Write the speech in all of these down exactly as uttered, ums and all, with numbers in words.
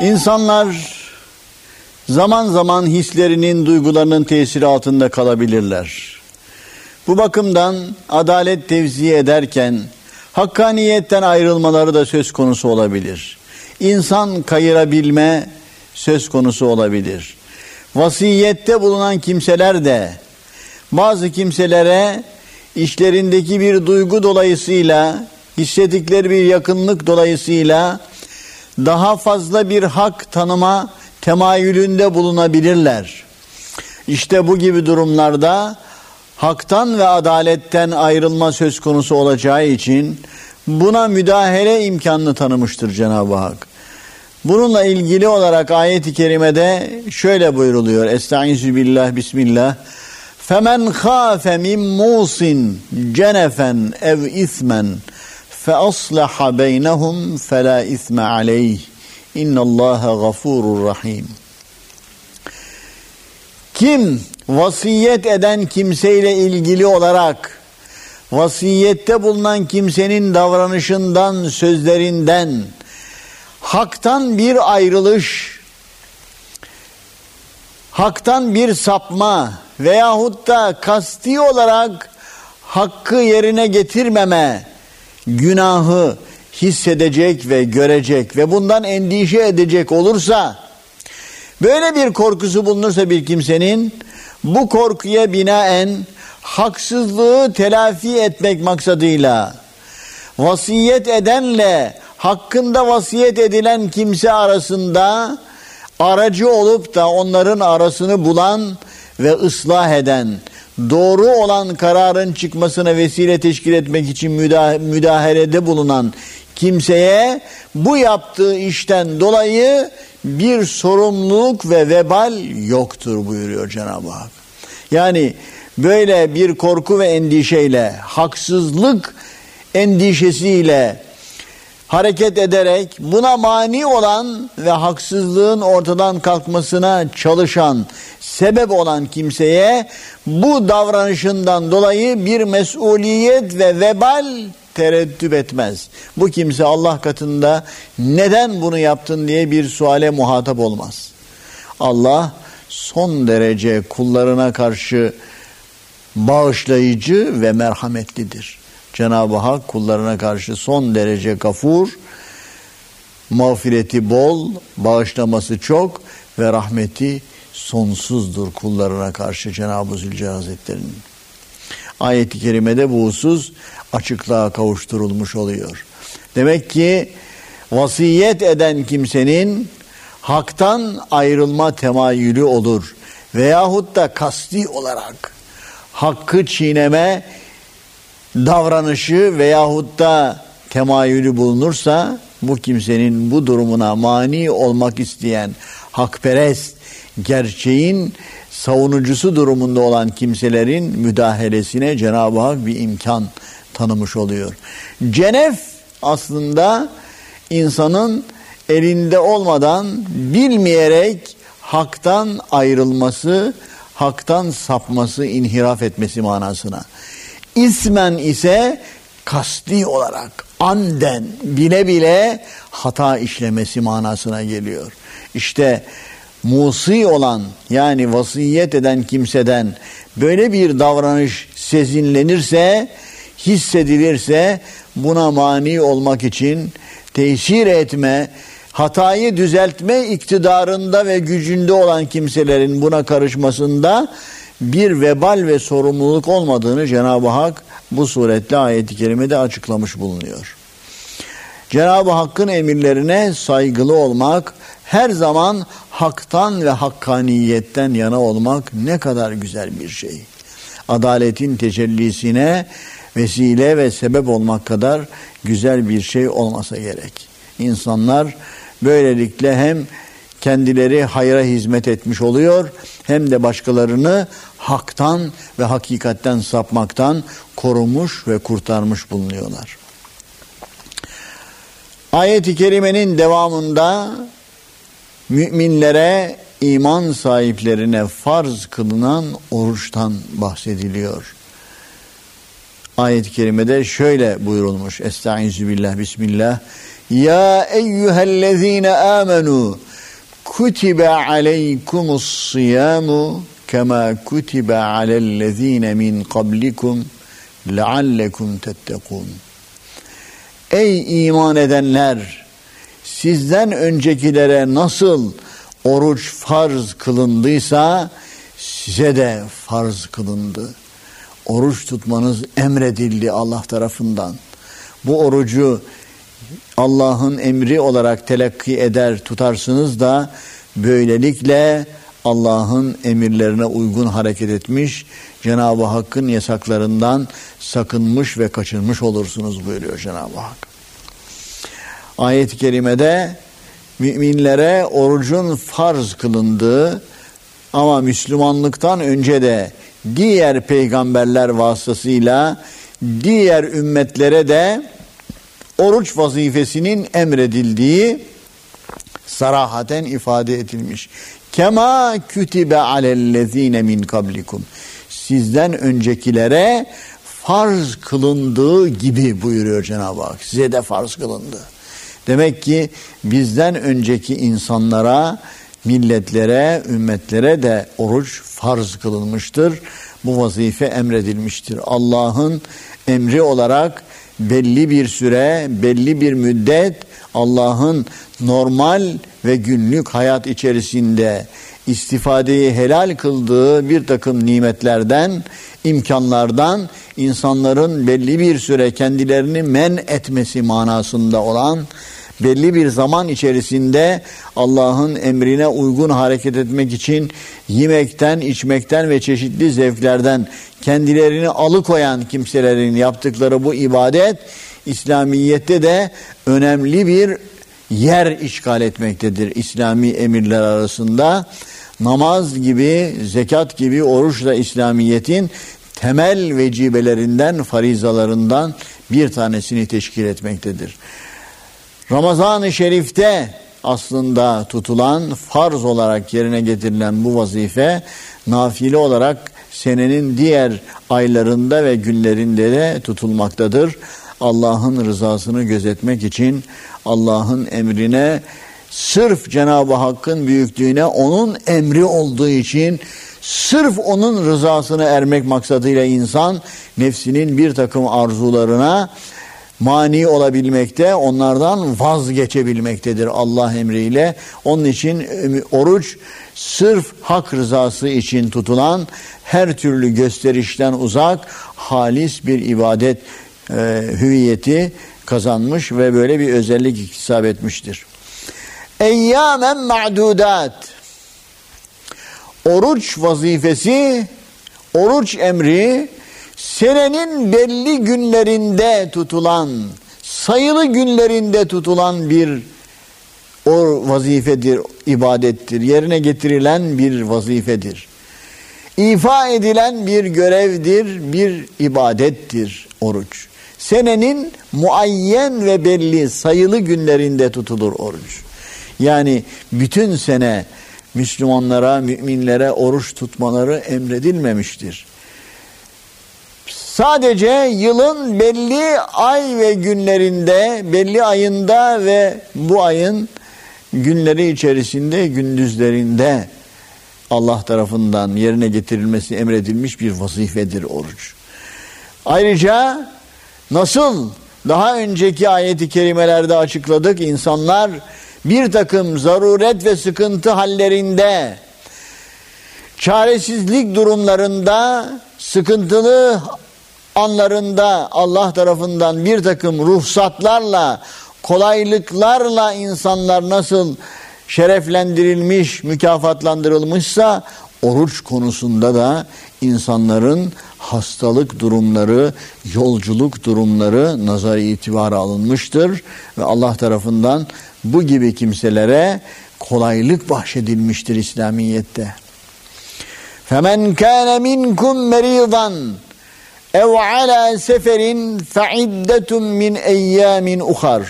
İnsanlar zaman zaman hislerinin, duygularının tesiri altında kalabilirler. Bu bakımdan adalet tevzi ederken hakkaniyetten ayrılmaları da söz konusu olabilir. İnsan kayırabilme söz konusu olabilir. Vasiyette bulunan kimseler de bazı kimselere işlerindeki bir duygu dolayısıyla, hissettikleri bir yakınlık dolayısıyla daha fazla bir hak tanıma temayülünde bulunabilirler. İşte bu gibi durumlarda haktan ve adaletten ayrılma söz konusu olacağı için buna müdahale imkanını tanımıştır Cenab-ı Hak. Bununla ilgili olarak ayet-i kerimede şöyle buyruluyor. Estaizu billah, bismillah. فَمَنْ خَافَ مِنْ مُوصٍ جَنَفًا اَوْ اِثْمًا فَأَصْلَحَ بَيْنَهُمْ فَلَا اِثْمَ عَلَيْهِ اِنَّ اللّٰهَ غَفُورٌ رَحِيمٌ. Kim vasiyet eden kimseyle ilgili olarak vasiyette bulunan kimsenin davranışından, sözlerinden haktan bir ayrılış, haktan bir sapma veyahut da kasti olarak hakkı yerine getirmeme günahı hissedecek ve görecek ve bundan endişe edecek olursa, böyle bir korkusu bulunursa bir kimsenin, bu korkuya binaen haksızlığı telafi etmek maksadıyla vasiyet edenle hakkında vasiyet edilen kimse arasında aracı olup da onların arasını bulan ve ıslah eden, doğru olan kararın çıkmasına vesile teşkil etmek için müdah- müdahalede bulunan kimseye bu yaptığı işten dolayı bir sorumluluk ve vebal yoktur buyuruyor Cenab-ı Hak. Yani böyle bir korku ve endişeyle, haksızlık endişesiyle hareket ederek buna mani olan ve haksızlığın ortadan kalkmasına çalışan, sebep olan kimseye bu davranışından dolayı bir mesuliyet ve vebal tereddüt etmez. Bu kimse Allah katında neden bunu yaptın diye bir suale muhatap olmaz. Allah son derece kullarına karşı bağışlayıcı ve merhametlidir. Cenab-ı Hak kullarına karşı son derece gafur, mağfireti bol, bağışlaması çok ve rahmeti sonsuzdur kullarına karşı Cenab-ı Zülcelal Hazretleri'nin. Ayet-i kerimede bu husus açıklığa kavuşturulmuş oluyor. Demek ki vasiyet eden kimsenin haktan ayrılma temayülü olur veyahut da kasti olarak hakkı çiğneme davranışı veyahut da temayülü bulunursa, bu kimsenin bu durumuna mani olmak isteyen hakperest, gerçeğin savunucusu durumunda olan kimselerin müdahalesine Cenab-ı Hak bir imkan tanımış oluyor. Cenef aslında insanın elinde olmadan bilmeyerek haktan ayrılması, haktan sapması, inhiraf etmesi manasına. İsmen ise kasti olarak, anden, bile bile hata işlemesi manasına geliyor. İşte musi olan, yani vasiyet eden kimseden böyle bir davranış sezinlenirse, hissedilirse, buna mani olmak için tesir etme, hatayı düzeltme iktidarında ve gücünde olan kimselerin buna karışmasında bir vebal ve sorumluluk olmadığını Cenab-ı Hak bu suretle ayet-i kerimede açıklamış bulunuyor. Cenab-ı Hakk'ın emirlerine saygılı olmak, her zaman haktan ve hakkaniyetten yana olmak ne kadar güzel bir şey. Adaletin tecellisine vesile ve sebep olmak kadar güzel bir şey olmasa gerek. İnsanlar böylelikle hem kendileri hayra hizmet etmiş oluyor, hem de başkalarını haktan ve hakikatten sapmaktan korumuş ve kurtarmış bulunuyorlar. Ayet-i kerimenin devamında müminlere, iman sahiplerine farz kılınan oruçtan bahsediliyor. Ayet-i kerimede şöyle buyurulmuş. Estaizu billah, bismillah. Ya eyyühellezine amenu kutibe aleykumus siyamu kema kutibe alellezine min qablikum leallekum tettekun. Ey iman edenler! Sizden öncekilere nasıl oruç farz kılındıysa size de farz kılındı. Oruç tutmanız emredildi Allah tarafından. Bu orucu Allah'ın emri olarak telakki eder tutarsınız da böylelikle Allah'ın emirlerine uygun hareket etmiş, Cenab-ı Hakk'ın yasaklarından sakınmış ve kaçınmış olursunuz buyuruyor Cenab-ı Hak. Ayet-i kerimede müminlere orucun farz kılındığı ama Müslümanlıktan önce de diğer peygamberler vasıtasıyla diğer ümmetlere de oruç vazifesinin emredildiği sarahaten ifade edilmiş. Kema kütibe alellezine min kablikum. Sizden öncekilere farz kılındığı gibi buyuruyor Cenab-ı Hak. Size de farz kılındı. Demek ki bizden önceki insanlara, milletlere, ümmetlere de oruç farz kılınmıştır. Bu vazife emredilmiştir. Allah'ın emri olarak belli bir süre, belli bir müddet Allah'ın normal ve günlük hayat içerisinde istifadeyi helal kıldığı bir takım nimetlerden, imkanlardan insanların belli bir süre kendilerini men etmesi manasında olan belli bir zaman içerisinde Allah'ın emrine uygun hareket etmek için yemekten, içmekten ve çeşitli zevklerden kendilerini alıkoyan kimselerin yaptıkları bu ibadet İslamiyet'te de önemli bir yer işgal etmektedir. İslami emirler arasında namaz gibi, zekat gibi oruç da İslamiyet'in temel vecibelerinden, farizalarından bir tanesini teşkil etmektedir. Ramazan-ı Şerif'te aslında tutulan, farz olarak yerine getirilen bu vazife nafile olarak senenin diğer aylarında ve günlerinde de tutulmaktadır. Allah'ın rızasını gözetmek için Allah'ın emrine sırf Cenab-ı Hakk'ın büyüklüğüne onun emri olduğu için sırf onun rızasını ermek maksadıyla insan nefsinin bir takım arzularına mani olabilmekte, onlardan vazgeçebilmektedir Allah emriyle. Onun için oruç sırf hak rızası için tutulan her türlü gösterişten uzak halis bir ibadet e, hüviyeti kazanmış ve böyle bir özellik iktisap etmiştir. Eyyâmen ma'dudat. Oruç vazifesi, oruç emri senenin belli günlerinde tutulan, sayılı günlerinde tutulan bir o vazifedir, ibadettir. Yerine getirilen bir vazifedir. İfa edilen bir görevdir, bir ibadettir oruç. Senenin muayyen ve belli sayılı günlerinde tutulur oruç. Yani bütün sene Müslümanlara, müminlere oruç tutmaları emredilmemiştir. Sadece yılın belli ay ve günlerinde, belli ayında ve bu ayın günleri içerisinde, gündüzlerinde Allah tarafından yerine getirilmesi emredilmiş bir vazifedir oruç. Ayrıca nasıl daha önceki ayet-i kerimelerde açıkladık, insanlar bir takım zaruret ve sıkıntı hallerinde, çaresizlik durumlarında, sıkıntılı anlarında Allah tarafından bir takım ruhsatlarla, kolaylıklarla insanlar nasıl şereflendirilmiş, mükafatlandırılmışsa oruç konusunda da insanların hastalık durumları, yolculuk durumları nazar itibara alınmıştır ve Allah tarafından bu gibi kimselere kolaylık bahşedilmiştir İslamiyet'te. فَمَنْ كَانَ مِنْكُمْ مَرِيضًا ev ala seferin fe'iddetun min eyyamin uhar.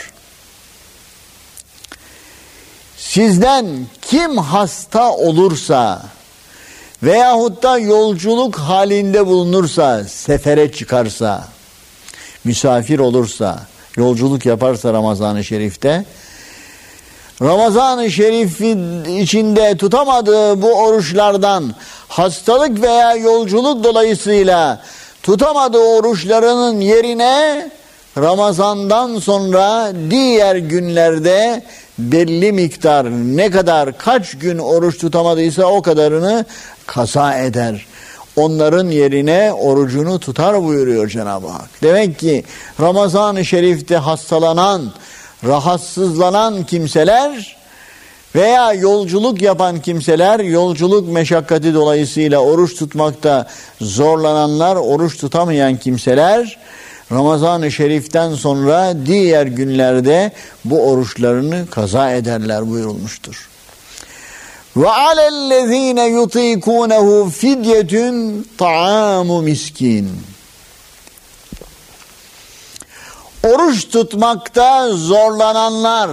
Sizden kim hasta olursa veyahut da yolculuk halinde bulunursa, sefere çıkarsa, misafir olursa, yolculuk yaparsa Ramazan-ı Şerif'te, Ramazan-ı Şerif içinde tutamadığı bu oruçlardan hastalık veya yolculuk dolayısıyla tutamadığı oruçlarının yerine Ramazan'dan sonra diğer günlerde belli miktar, ne kadar kaç gün oruç tutamadıysa o kadarını kaza eder. Onların yerine orucunu tutar buyuruyor Cenab-ı Hak. Demek ki Ramazan-ı Şerif'te hastalanan, rahatsızlanan kimseler veya yolculuk yapan kimseler, yolculuk meşakkati dolayısıyla oruç tutmakta zorlananlar, oruç tutamayan kimseler Ramazan-ı Şerif'ten sonra diğer günlerde bu oruçlarını kaza ederler buyurulmuştur. Ve alellezine yutikunehu fidyetun ta'amu miskin. Oruç tutmakta zorlananlar,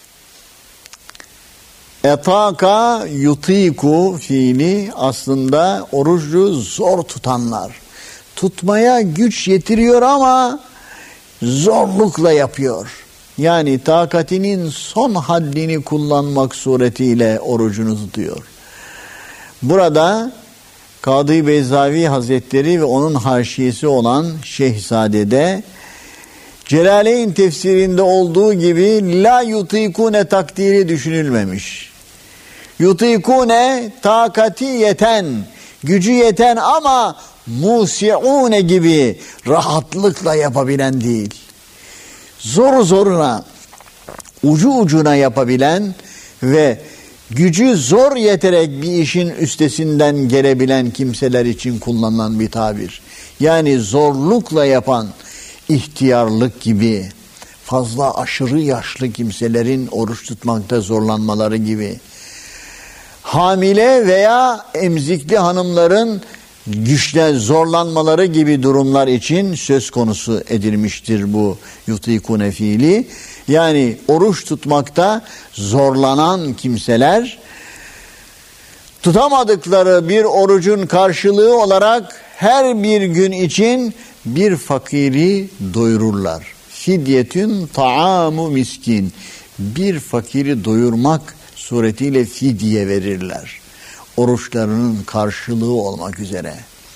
etaka yutiku fiili aslında orucu zor tutanlar. Tutmaya güç yetiriyor ama zorlukla yapıyor. Yani takatinin son haddini kullanmak suretiyle orucunu tutuyor. Burada Kadı Beyzavi Hazretleri ve onun haşiyesi olan Şehzade'de Celaleyn tefsirinde olduğu gibi la yutikune takdiri düşünülmemiş. Yutikune takati yeten, gücü yeten ama musiune gibi rahatlıkla yapabilen değil. Zor zoruna, ucu ucuna yapabilen ve gücü zor yeterek bir işin üstesinden gelebilen kimseler için kullanılan bir tabir. Yani zorlukla yapan, ihtiyarlık gibi, fazla aşırı yaşlı kimselerin oruç tutmakta zorlanmaları gibi, hamile veya emzikli hanımların güçle zorlanmaları gibi durumlar için söz konusu edilmiştir bu yutikune fiili. Yani oruç tutmakta zorlanan kimseler tutamadıkları bir orucun karşılığı olarak her bir gün için bir fakiri doyururlar. Fidyetün ta'amu miskin. Bir fakiri doyurmak suretiyle fidye verirler. Oruçlarının karşılığı olmak üzere.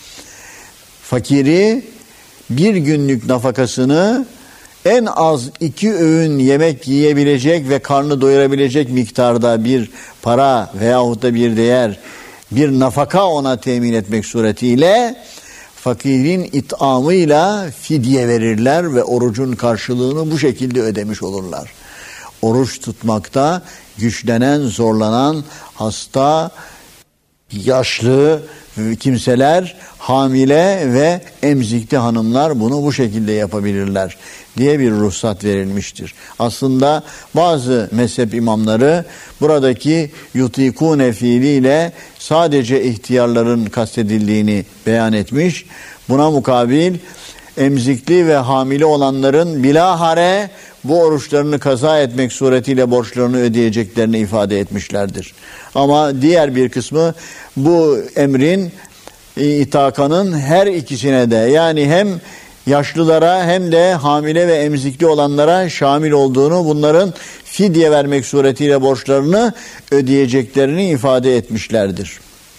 Fakiri bir günlük nafakasını en az iki öğün yemek yiyebilecek ve karnı doyurabilecek miktarda bir para veyahut da bir değer, bir nafaka ona temin etmek suretiyle fakirin itamıyla fidye verirler ve orucun karşılığını bu şekilde ödemiş olurlar. Oruç tutmakta güçlenen, zorlanan, hasta, yaşlı kimseler, hamile ve emzikli hanımlar bunu bu şekilde yapabilirler diye bir ruhsat verilmiştir. Aslında bazı mezhep imamları buradaki yutikune fiiliyle sadece ihtiyarların kastedildiğini beyan etmiş. Buna mukabil emzikli ve hamile olanların bilahare bu oruçlarını kaza etmek suretiyle borçlarını ödeyeceklerini ifade etmişlerdir. Ama diğer bir kısmı bu emrin itakanın her ikisine de, yani hem yaşlılara hem de hamile ve emzikli olanlara şamil olduğunu, bunların fidye vermek suretiyle borçlarını ödeyeceklerini ifade etmişlerdir.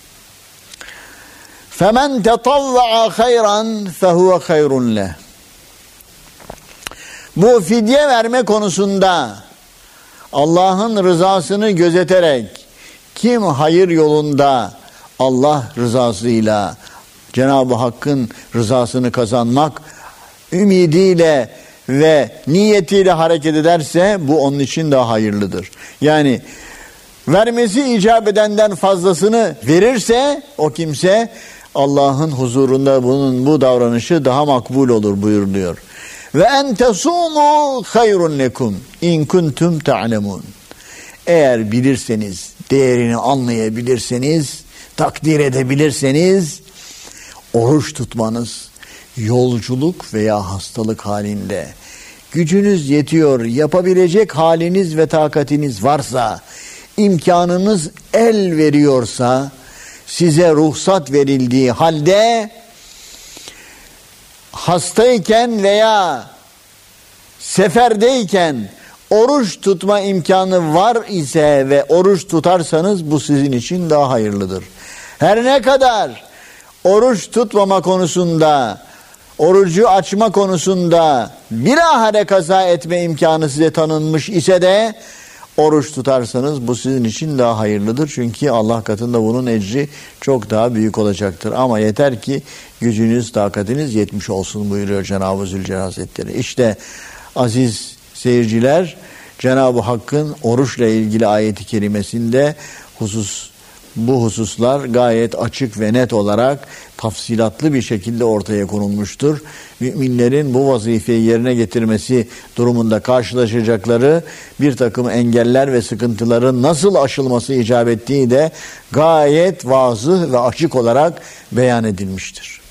فَمَنْ تَطَوَّعَ خَيْرًا فَهُوَ خَيْرٌ لَهُ. Bu fidye verme konusunda Allah'ın rızasını gözeterek kim hayır yolunda Allah rızasıyla Cenab-ı Hakk'ın rızasını kazanmak ümidiyle ve niyetiyle hareket ederse bu onun için daha hayırlıdır. Yani vermesi icap edenden fazlasını verirse o kimse Allah'ın huzurunda bunun bu davranışı daha makbul olur buyuruluyor. Ve en tesumu hayrun lekum in kuntum ta'lemun. Eğer bilirseniz, değerini anlayabilirseniz, takdir edebilirseniz oruç tutmanız yolculuk veya hastalık halinde gücünüz yetiyor, yapabilecek haliniz ve takatiniz varsa, imkanınız el veriyorsa, size ruhsat verildiği halde hastayken veya seferdeyken oruç tutma imkanı var ise ve oruç tutarsanız bu sizin için daha hayırlıdır. Her ne kadar oruç tutmama konusunda, orucu açma konusunda bilahare kaza etme imkanı size tanınmış ise de oruç tutarsanız bu sizin için daha hayırlıdır. Çünkü Allah katında bunun ecri çok daha büyük olacaktır. Ama yeter ki gücünüz, takatiniz yetmiş olsun buyuruyor Cenab-ı Zülcelal Hazretleri. İşte aziz seyirciler, Cenab-ı Hakk'ın oruçla ilgili ayeti kerimesinde husus bu hususlar gayet açık ve net olarak tafsilatlı bir şekilde ortaya konulmuştur. Müminlerin bu vazifeyi yerine getirmesi durumunda karşılaşacakları bir takım engeller ve sıkıntıların nasıl aşılması icap ettiği de gayet vazıh ve açık olarak beyan edilmiştir.